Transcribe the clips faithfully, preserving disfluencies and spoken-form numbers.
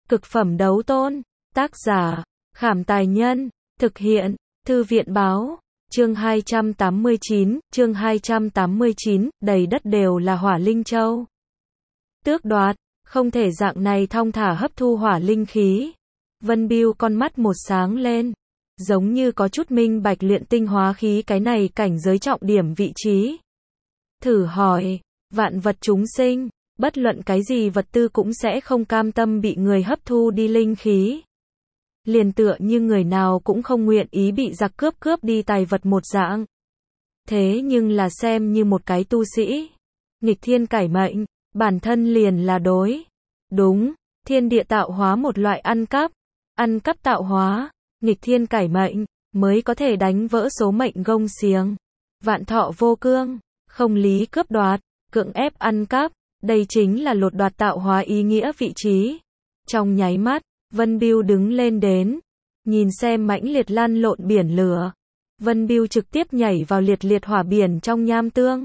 Cực phẩm đấu tôn. Tác giả, Khảm Tài Nhân. Thực hiện, Thư viện Báo. Chương hai trăm tám mươi chín, chương hai trăm tám mươi chín, đầy đất đều là hỏa linh châu. Tước đoạt, không thể dạng này thong thả hấp thu hỏa linh khí. Vân Bưu con mắt một sáng lên, giống như có chút minh bạch luyện tinh hóa khí cái này cảnh giới trọng điểm vị trí. Thử hỏi, vạn vật chúng sinh, bất luận cái gì vật tư cũng sẽ không cam tâm bị người hấp thu đi linh khí. Liền tựa như người nào cũng không nguyện ý bị giặc cướp cướp đi tài vật một dạng. Thế nhưng là xem như một cái tu sĩ, nghịch thiên cải mệnh, bản thân liền là đối. Đúng, thiên địa tạo hóa một loại ăn cắp, ăn cắp tạo hóa, nghịch thiên cải mệnh, mới có thể đánh vỡ số mệnh gông xiềng. Vạn thọ vô cương, không lý cướp đoạt, cưỡng ép ăn cắp, đây chính là lột đoạt tạo hóa ý nghĩa vị trí. Trong nháy mắt, Vân Bưu đứng lên đến, nhìn xem mãnh liệt lan lộn biển lửa. Vân Bưu trực tiếp nhảy vào liệt liệt hỏa biển trong nham tương.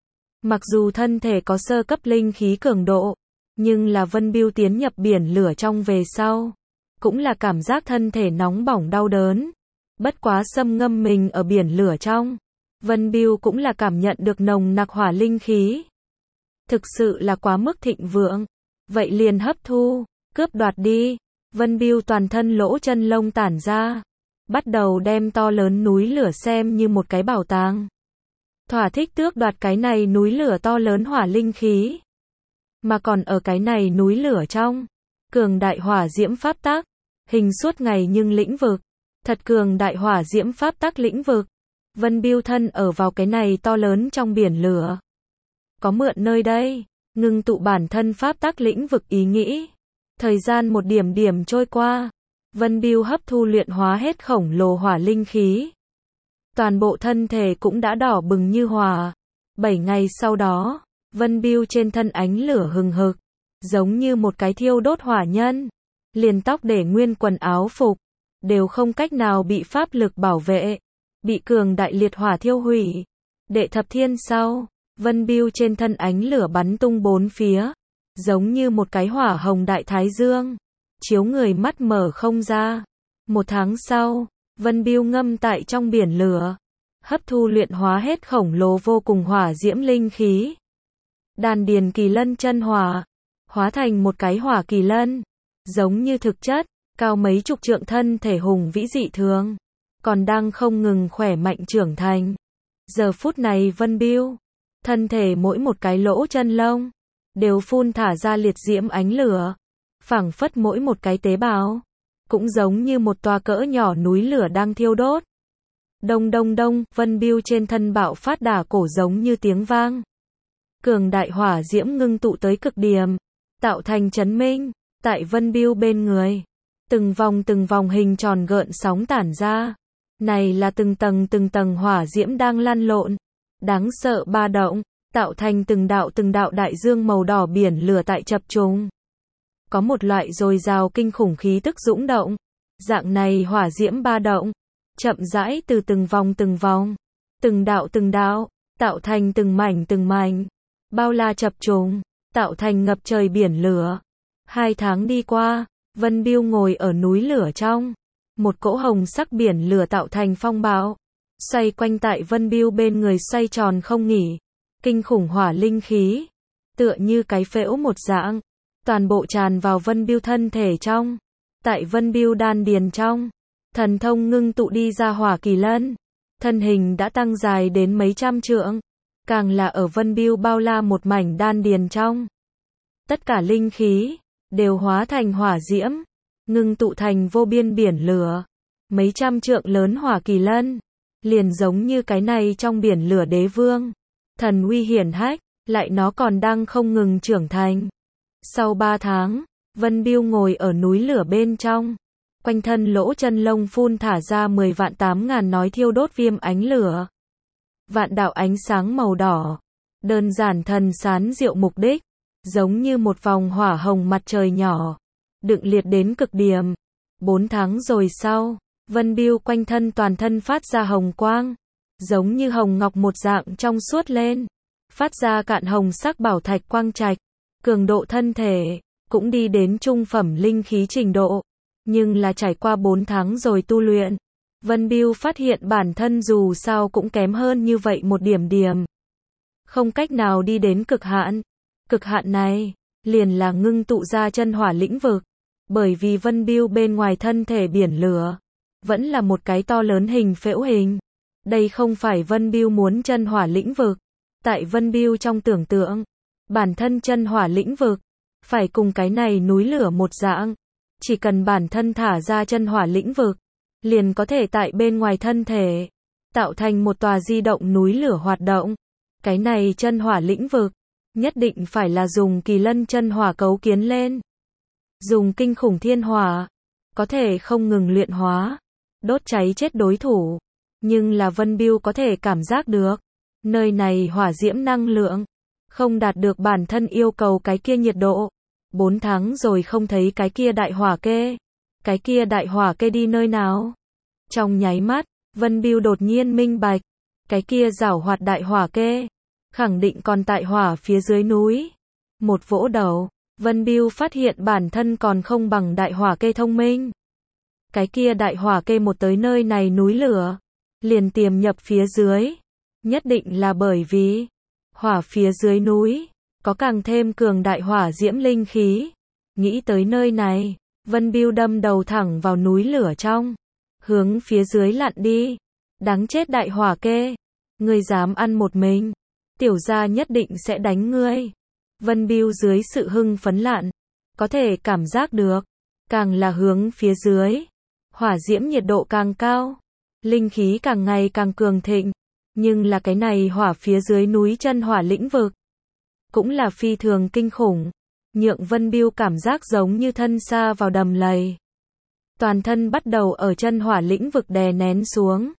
Mặc dù thân thể có sơ cấp linh khí cường độ, nhưng là Vân Bưu tiến nhập biển lửa trong về sau, cũng là cảm giác thân thể nóng bỏng đau đớn. Bất quá xâm ngâm mình ở biển lửa trong, Vân Bưu cũng là cảm nhận được nồng nặc hỏa linh khí. Thực sự là quá mức thịnh vượng, vậy liền hấp thu, cướp đoạt đi. Vân Bưu toàn thân lỗ chân lông tản ra, bắt đầu đem to lớn núi lửa xem như một cái bảo tàng. Thỏa thích tước đoạt cái này núi lửa to lớn hỏa linh khí. Mà còn ở cái này núi lửa trong, cường đại hỏa diễm pháp tắc, hình suốt ngày nhưng lĩnh vực, thật cường đại hỏa diễm pháp tắc lĩnh vực. Vân Bưu thân ở vào cái này to lớn trong biển lửa. Có mượn nơi đây, ngưng tụ bản thân pháp tắc lĩnh vực ý nghĩ. Thời gian một điểm điểm trôi qua, Vân Bưu hấp thu luyện hóa hết khổng lồ hỏa linh khí. Toàn bộ thân thể cũng đã đỏ bừng như hỏa. Bảy ngày sau đó, Vân Bưu trên thân ánh lửa hừng hực, giống như một cái thiêu đốt hỏa nhân. Liền tóc để nguyên quần áo phục, đều không cách nào bị pháp lực bảo vệ, bị cường đại liệt hỏa thiêu hủy. Đệ thập thiên sau, Vân Bưu trên thân ánh lửa bắn tung bốn phía, giống như một cái hỏa hồng đại thái dương, chiếu người mắt mở không ra. Một tháng sau, Vân Bưu ngâm tại trong biển lửa, hấp thu luyện hóa hết khổng lồ vô cùng hỏa diễm linh khí. Đan điền kỳ lân chân hỏa, hóa thành một cái hỏa kỳ lân, giống như thực chất, cao mấy chục trượng thân thể hùng vĩ dị thường, còn đang không ngừng khỏe mạnh trưởng thành. Giờ phút này Vân Bưu, thân thể mỗi một cái lỗ chân lông, đều phun thả ra liệt diễm ánh lửa, phảng phất mỗi một cái tế bào, cũng giống như một tòa cỡ nhỏ núi lửa đang thiêu đốt. Đông đông đông, Vân Bưu trên thân bạo phát đả cổ giống như tiếng vang. Cường đại hỏa diễm ngưng tụ tới cực điểm, tạo thành chấn minh, tại Vân Bưu bên người. Từng vòng từng vòng hình tròn gợn sóng tản ra. Này là từng tầng từng tầng hỏa diễm đang lăn lộn, đáng sợ ba động, tạo thành từng đạo từng đạo đại dương màu đỏ biển lửa tại chập trùng. Có một loại dồi dào kinh khủng khí tức dũng động. Dạng này hỏa diễm ba động, chậm rãi từ từng vòng từng vòng, từng đạo từng đạo, tạo thành từng mảnh từng mảnh, bao la chập trùng, tạo thành ngập trời biển lửa. Hai tháng đi qua, Vân Bưu ngồi ở núi lửa trong, một cỗ hồng sắc biển lửa tạo thành phong bạo, xoay quanh tại Vân Bưu bên người xoay tròn không nghỉ. Kinh khủng hỏa linh khí, tựa như cái phễu một dạng, toàn bộ tràn vào Vân Bưu thân thể trong. Tại Vân Bưu đan điền trong, thần thông ngưng tụ đi ra hỏa kỳ lân, thân hình đã tăng dài đến mấy trăm trượng, càng là ở Vân Bưu bao la một mảnh đan điền trong. Tất cả linh khí đều hóa thành hỏa diễm, ngưng tụ thành vô biên biển lửa. Mấy trăm trượng lớn hỏa kỳ lân, liền giống như cái này trong biển lửa đế vương. Thần uy hiển hách, lại nó còn đang không ngừng trưởng thành. Sau ba tháng, Vân Bưu ngồi ở núi lửa bên trong, quanh thân lỗ chân lông phun thả ra mười vạn tám ngàn nói thiêu đốt viêm ánh lửa. Vạn đạo ánh sáng màu đỏ, đơn giản thần sán diệu mục đích, giống như một vòng hỏa hồng mặt trời nhỏ, đựng liệt đến cực điểm. Bốn tháng rồi sau, Vân Bưu quanh thân toàn thân phát ra hồng quang, giống như hồng ngọc một dạng trong suốt lên, phát ra cạn hồng sắc bảo thạch quang trạch, cường độ thân thể, cũng đi đến trung phẩm linh khí trình độ. Nhưng là trải qua bốn tháng rồi tu luyện, Vân Bưu phát hiện bản thân dù sao cũng kém hơn như vậy một điểm điểm. Không cách nào đi đến cực hạn. Cực hạn này, liền là ngưng tụ ra chân hỏa lĩnh vực. Bởi vì Vân Bưu bên ngoài thân thể biển lửa, vẫn là một cái to lớn hình phễu hình. Đây không phải Vân Bưu muốn chân hỏa lĩnh vực. Tại Vân Bưu trong tưởng tượng, bản thân chân hỏa lĩnh vực, phải cùng cái này núi lửa một dạng. Chỉ cần bản thân thả ra chân hỏa lĩnh vực, liền có thể tại bên ngoài thân thể, tạo thành một tòa di động núi lửa hoạt động. Cái này chân hỏa lĩnh vực, nhất định phải là dùng kỳ lân chân hỏa cấu kiến lên. Dùng kinh khủng thiên hỏa, có thể không ngừng luyện hóa, đốt cháy chết đối thủ. Nhưng là Vân Bưu có thể cảm giác được, nơi này hỏa diễm năng lượng, không đạt được bản thân yêu cầu cái kia nhiệt độ. Bốn tháng rồi không thấy cái kia đại hỏa kê. Cái kia đại hỏa kê đi nơi nào? Trong nháy mắt, Vân Bưu đột nhiên minh bạch. Cái kia giảo hoạt đại hỏa kê, khẳng định còn tại hỏa phía dưới núi. Một vỗ đầu, Vân Bưu phát hiện bản thân còn không bằng đại hỏa kê thông minh. Cái kia đại hỏa kê một tới nơi này núi lửa, liền tiềm nhập phía dưới. Nhất định là bởi vì, hỏa phía dưới núi, có càng thêm cường đại hỏa diễm linh khí. Nghĩ tới nơi này, Vân Bưu đâm đầu thẳng vào núi lửa trong, hướng phía dưới lặn đi. Đáng chết đại hỏa kê, ngươi dám ăn một mình, tiểu gia nhất định sẽ đánh ngươi. Vân Bưu dưới sự hưng phấn lặn, có thể cảm giác được, càng là hướng phía dưới, hỏa diễm nhiệt độ càng cao, linh khí càng ngày càng cường thịnh. Nhưng là cái này hỏa phía dưới núi chân hỏa lĩnh vực, cũng là phi thường kinh khủng, nhượng Vân Bưu cảm giác giống như thân sa vào đầm lầy. Toàn thân bắt đầu ở chân hỏa lĩnh vực đè nén xuống.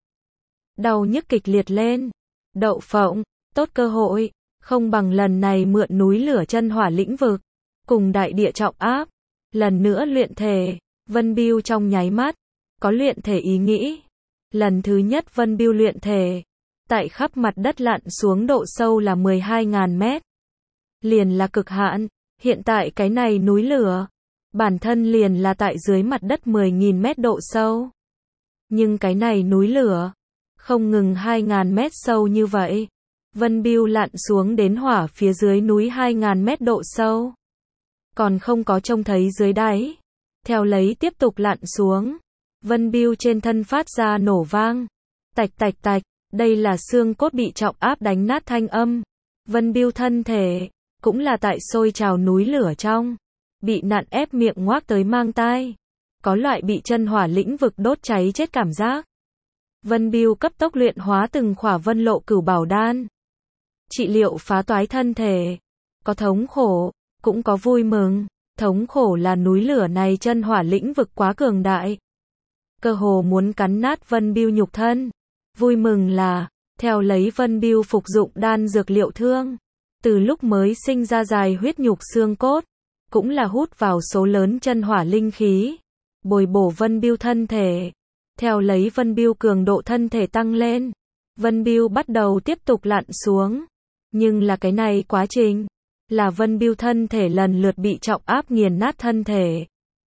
Đau nhức kịch liệt lên. Đậu phộng, tốt cơ hội, không bằng lần này mượn núi lửa chân hỏa lĩnh vực, cùng đại địa trọng áp, lần nữa luyện thể. Vân Bưu trong nháy mắt, có luyện thể ý nghĩ. Lần thứ nhất Vân Bưu luyện thể, tại khắp mặt đất lặn xuống độ sâu là mười hai nghìn mét. Liền là cực hạn, hiện tại cái này núi lửa, bản thân liền là tại dưới mặt đất mười nghìn mét độ sâu. Nhưng cái này núi lửa, không ngừng hai nghìn mét sâu như vậy. Vân Bưu lặn xuống đến hỏa phía dưới núi hai nghìn mét độ sâu. Còn không có trông thấy dưới đáy. Theo lấy tiếp tục lặn xuống. Vân Bưu trên thân phát ra nổ vang. Tạch tạch tạch, đây là xương cốt bị trọng áp đánh nát thanh âm. Vân Bưu thân thể, cũng là tại sôi trào núi lửa trong. Bị nặn ép miệng ngoác tới mang tai. Có loại bị chân hỏa lĩnh vực đốt cháy chết cảm giác. Vân Bưu cấp tốc luyện hóa từng khỏa vân lộ cửu bảo đan. Trị liệu phá toái thân thể. Có thống khổ, cũng có vui mừng. Thống khổ là núi lửa này chân hỏa lĩnh vực quá cường đại. Cơ hồ muốn cắn nát Vân Bưu nhục thân. Vui mừng là, theo lấy Vân Bưu phục dụng đan dược liệu thương. Từ lúc mới sinh ra dài huyết nhục xương cốt, cũng là hút vào số lớn chân hỏa linh khí. Bồi bổ Vân Bưu thân thể. Theo lấy Vân Bưu cường độ thân thể tăng lên, Vân Bưu bắt đầu tiếp tục lặn xuống. Nhưng là cái này quá trình, là Vân Bưu thân thể lần lượt bị trọng áp nghiền nát thân thể.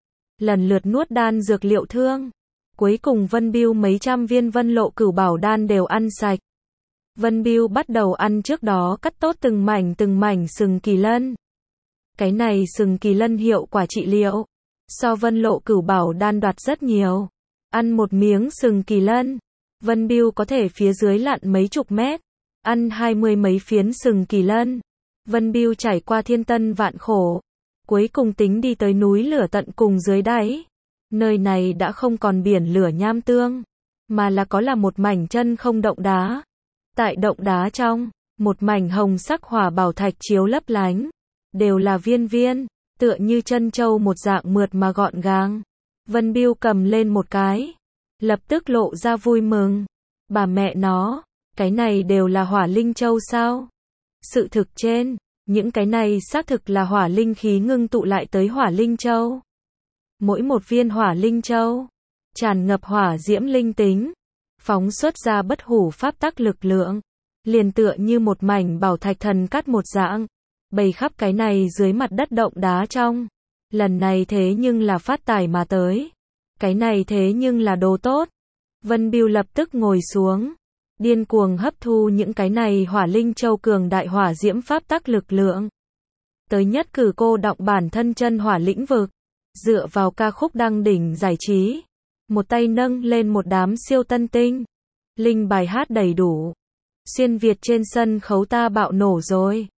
Lần lượt nuốt đan dược liệu thương. Cuối cùng Vân Bưu mấy trăm viên vân lộ cửu bảo đan đều ăn sạch. Vân Bưu bắt đầu ăn trước đó cắt tốt từng mảnh từng mảnh sừng kỳ lân. Cái này sừng kỳ lân hiệu quả trị liệu, so vân lộ cửu bảo đan đoạt rất nhiều. Ăn một miếng sừng kỳ lân, Vân Bưu có thể phía dưới lặn mấy chục mét. Ăn hai mươi mấy phiến sừng kỳ lân. Vân Bưu trải qua thiên tân vạn khổ. Cuối cùng tính đi tới núi lửa tận cùng dưới đáy. Nơi này đã không còn biển lửa nham tương, mà là có là một mảnh chân không động đá. Tại động đá trong, một mảnh hồng sắc hỏa bảo thạch chiếu lấp lánh. Đều là viên viên, tựa như chân châu một dạng mượt mà gọn gàng. Vân Bưu cầm lên một cái, lập tức lộ ra vui mừng. Bà mẹ nó, cái này đều là hỏa linh châu sao? Sự thực trên, những cái này xác thực là hỏa linh khí ngưng tụ lại tới hỏa linh châu. Mỗi một viên hỏa linh châu, tràn ngập hỏa diễm linh tính, phóng xuất ra bất hủ pháp tắc lực lượng, liền tựa như một mảnh bảo thạch thần cắt một dạng, bày khắp cái này dưới mặt đất động đá trong. Lần này thế nhưng là phát tài mà tới. Cái này thế nhưng là đồ tốt. Vân Bưu lập tức ngồi xuống, điên cuồng hấp thu những cái này hỏa linh châu cường đại hỏa diễm pháp tắc lực lượng. Tới nhất cử cô đọng bản thân chân hỏa lĩnh vực, dựa vào ca khúc đăng đỉnh giải trí, một tay nâng lên một đám siêu tân tinh, linh bài hát đầy đủ. Xuyên Việt trên sân khấu ta bạo nổ rồi.